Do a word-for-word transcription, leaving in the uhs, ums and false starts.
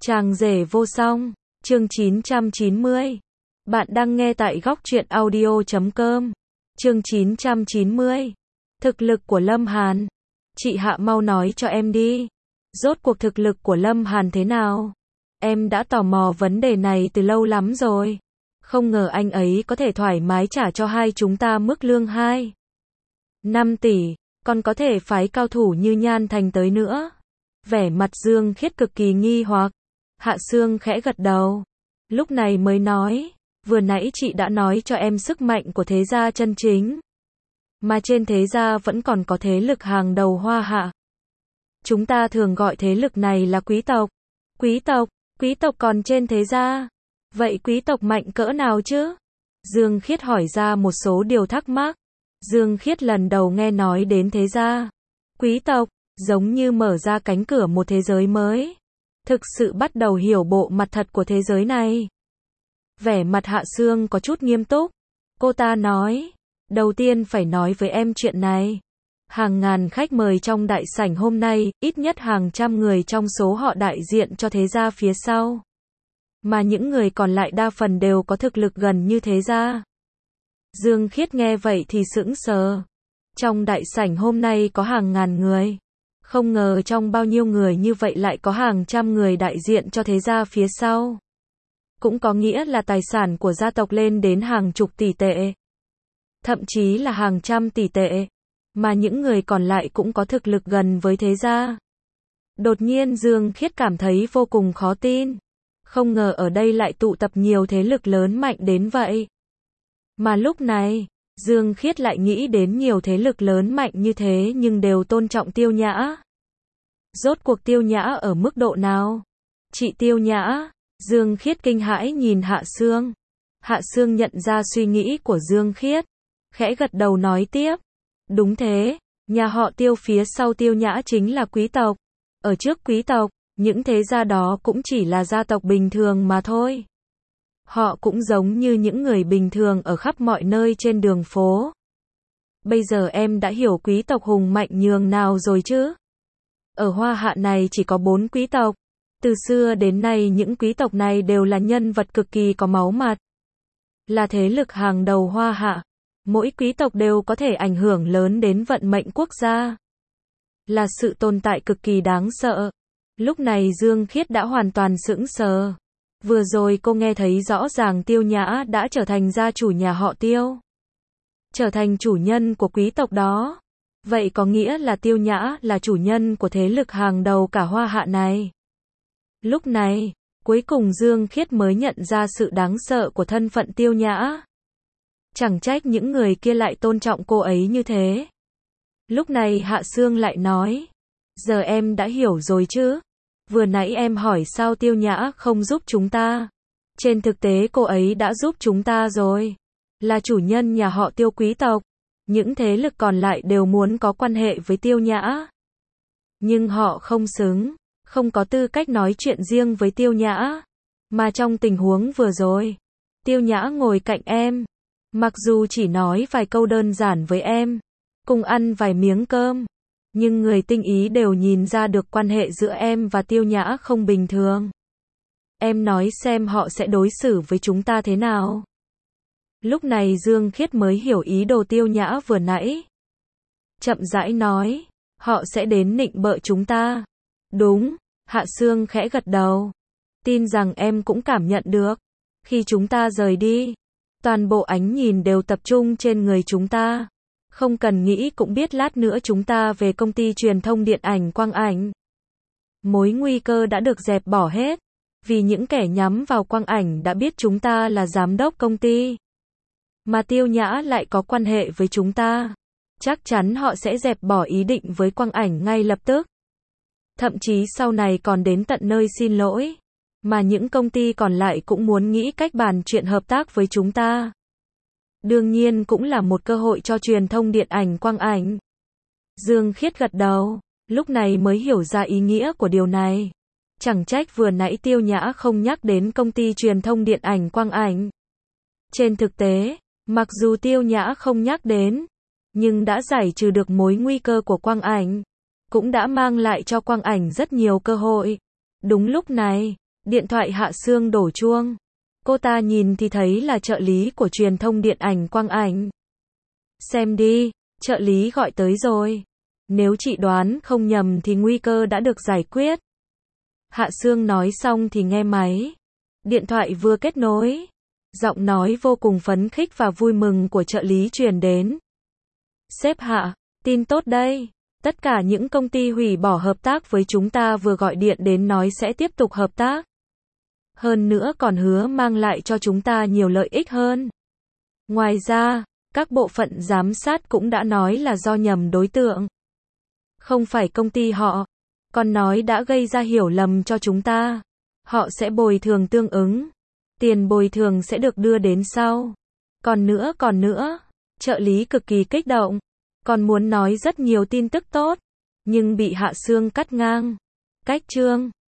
Chàng rể vô song, chương chín trăm chín mươi. Bạn đang nghe tại góc truyện audio chấm com. Chương chín trăm chín mươi. Thực lực của Lâm Hàn. Chị Hạ mau nói cho em đi. Rốt cuộc thực lực của Lâm Hàn thế nào? Em đã tò mò vấn đề này từ lâu lắm rồi. Không ngờ anh ấy có thể thoải mái trả cho hai chúng ta mức lương hai năm tỷ, còn có thể phái cao thủ như Nhan Thành tới nữa. Vẻ mặt Dương Khiết cực kỳ nghi hoặc. Hạ Sương khẽ gật đầu. Lúc này mới nói, vừa nãy chị đã nói cho em sức mạnh của thế gia chân chính. Mà trên thế gia vẫn còn có thế lực hàng đầu Hoa Hạ. Chúng ta thường gọi thế lực này là quý tộc. Quý tộc, quý tộc còn trên thế gia. Vậy quý tộc mạnh cỡ nào chứ? Dương Khiết hỏi ra một số điều thắc mắc. Dương Khiết lần đầu nghe nói đến thế gia. Quý tộc, giống như mở ra cánh cửa một thế giới mới. Thực sự bắt đầu hiểu bộ mặt thật của thế giới này. Vẻ mặt Hạ Sương có chút nghiêm túc. Cô ta nói, đầu tiên phải nói với em chuyện này. Hàng ngàn khách mời trong đại sảnh hôm nay, ít nhất hàng trăm người trong số họ đại diện cho thế gia phía sau. Mà những người còn lại đa phần đều có thực lực gần như thế gia. Dương Khiết nghe vậy thì sững sờ. Trong đại sảnh hôm nay có hàng ngàn người. Không ngờ trong bao nhiêu người như vậy lại có hàng trăm người đại diện cho thế gia phía sau. Cũng có nghĩa là tài sản của gia tộc lên đến hàng chục tỷ tệ. Thậm chí là hàng trăm tỷ tệ. Mà những người còn lại cũng có thực lực gần với thế gia. Đột nhiên Dương Khiết cảm thấy vô cùng khó tin. Không ngờ ở đây lại tụ tập nhiều thế lực lớn mạnh đến vậy. Mà lúc này, Dương Khiết lại nghĩ đến nhiều thế lực lớn mạnh như thế nhưng đều tôn trọng Tiêu Nhã. Rốt cuộc Tiêu Nhã ở mức độ nào? Chị Tiêu Nhã, Dương Khiết kinh hãi nhìn Hạ Sương. Hạ Sương nhận ra suy nghĩ của Dương Khiết, khẽ gật đầu nói tiếp. Đúng thế, nhà họ Tiêu phía sau Tiêu Nhã chính là quý tộc. Ở trước quý tộc, những thế gia đó cũng chỉ là gia tộc bình thường mà thôi. Họ cũng giống như những người bình thường ở khắp mọi nơi trên đường phố. Bây giờ em đã hiểu quý tộc hùng mạnh nhường nào rồi chứ? Ở Hoa Hạ này chỉ có bốn quý tộc. Từ xưa đến nay những quý tộc này đều là nhân vật cực kỳ có máu mặt. Là thế lực hàng đầu Hoa Hạ. Mỗi quý tộc đều có thể ảnh hưởng lớn đến vận mệnh quốc gia. Là sự tồn tại cực kỳ đáng sợ. Lúc này Dương Khiết đã hoàn toàn sững sờ. Vừa rồi cô nghe thấy rõ ràng Tiêu Nhã đã trở thành gia chủ nhà họ Tiêu. Trở thành chủ nhân của quý tộc đó. Vậy có nghĩa là Tiêu Nhã là chủ nhân của thế lực hàng đầu cả Hoa Hạ này. Lúc này, cuối cùng Dương Khiết mới nhận ra sự đáng sợ của thân phận Tiêu Nhã. Chẳng trách những người kia lại tôn trọng cô ấy như thế. Lúc này Hạ Sương lại nói, giờ em đã hiểu rồi chứ? Vừa nãy em hỏi sao Tiêu Nhã không giúp chúng ta. Trên thực tế cô ấy đã giúp chúng ta rồi. Là chủ nhân nhà họ Tiêu quý tộc. Những thế lực còn lại đều muốn có quan hệ với Tiêu Nhã. Nhưng họ không xứng, không có tư cách nói chuyện riêng với Tiêu Nhã. Mà trong tình huống vừa rồi, Tiêu Nhã ngồi cạnh em. Mặc dù chỉ nói vài câu đơn giản với em, cùng ăn vài miếng cơm. Nhưng người tinh ý đều nhìn ra được quan hệ giữa em và Tiêu Nhã không bình thường. Em nói xem họ sẽ đối xử với chúng ta thế nào? Lúc này Dương Khiết mới hiểu ý đồ Tiêu Nhã vừa nãy. Chậm rãi nói, họ sẽ đến nịnh bợ chúng ta. Đúng, Hạ Sương khẽ gật đầu. Tin rằng em cũng cảm nhận được. Khi chúng ta rời đi, toàn bộ ánh nhìn đều tập trung trên người chúng ta. Không cần nghĩ cũng biết lát nữa chúng ta về công ty truyền thông điện ảnh Quang Ảnh. Mối nguy cơ đã được dẹp bỏ hết. Vì những kẻ nhắm vào Quang Ảnh đã biết chúng ta là giám đốc công ty. Mà Tiêu Nhã lại có quan hệ với chúng ta. Chắc chắn họ sẽ dẹp bỏ ý định với Quang Ảnh ngay lập tức. Thậm chí sau này còn đến tận nơi xin lỗi. Mà những công ty còn lại cũng muốn nghĩ cách bàn chuyện hợp tác với chúng ta. Đương nhiên cũng là một cơ hội cho truyền thông điện ảnh Quang Ảnh. Dương Khiết gật đầu, lúc này mới hiểu ra ý nghĩa của điều này. Chẳng trách vừa nãy Tiêu Nhã không nhắc đến công ty truyền thông điện ảnh Quang Ảnh. Trên thực tế, mặc dù Tiêu Nhã không nhắc đến, nhưng đã giải trừ được mối nguy cơ của Quang Ảnh. Cũng đã mang lại cho Quang Ảnh rất nhiều cơ hội. Đúng lúc này, Điện thoại Hạ Sương đổ chuông. Cô ta nhìn thì thấy là trợ lý của truyền thông điện ảnh Quang Ảnh. Xem đi, trợ lý gọi tới rồi. Nếu chị đoán không nhầm thì nguy cơ đã được giải quyết. Hạ Sương nói xong thì nghe máy. Điện thoại vừa kết nối. Giọng nói vô cùng phấn khích và vui mừng của trợ lý truyền đến. Sếp Hạ, tin tốt đây. Tất cả những công ty hủy bỏ hợp tác với chúng ta vừa gọi điện đến nói sẽ tiếp tục hợp tác. Hơn nữa còn hứa mang lại cho chúng ta nhiều lợi ích hơn. Ngoài ra, các bộ phận giám sát cũng đã nói là do nhầm đối tượng. Không phải công ty họ. Còn nói đã gây ra hiểu lầm cho chúng ta. Họ sẽ bồi thường tương ứng. Tiền bồi thường sẽ được đưa đến sau. Còn nữa còn nữa. Trợ lý cực kỳ kích động. Còn muốn nói rất nhiều tin tức tốt. Nhưng bị Hạ Sương cắt ngang. Cách chương.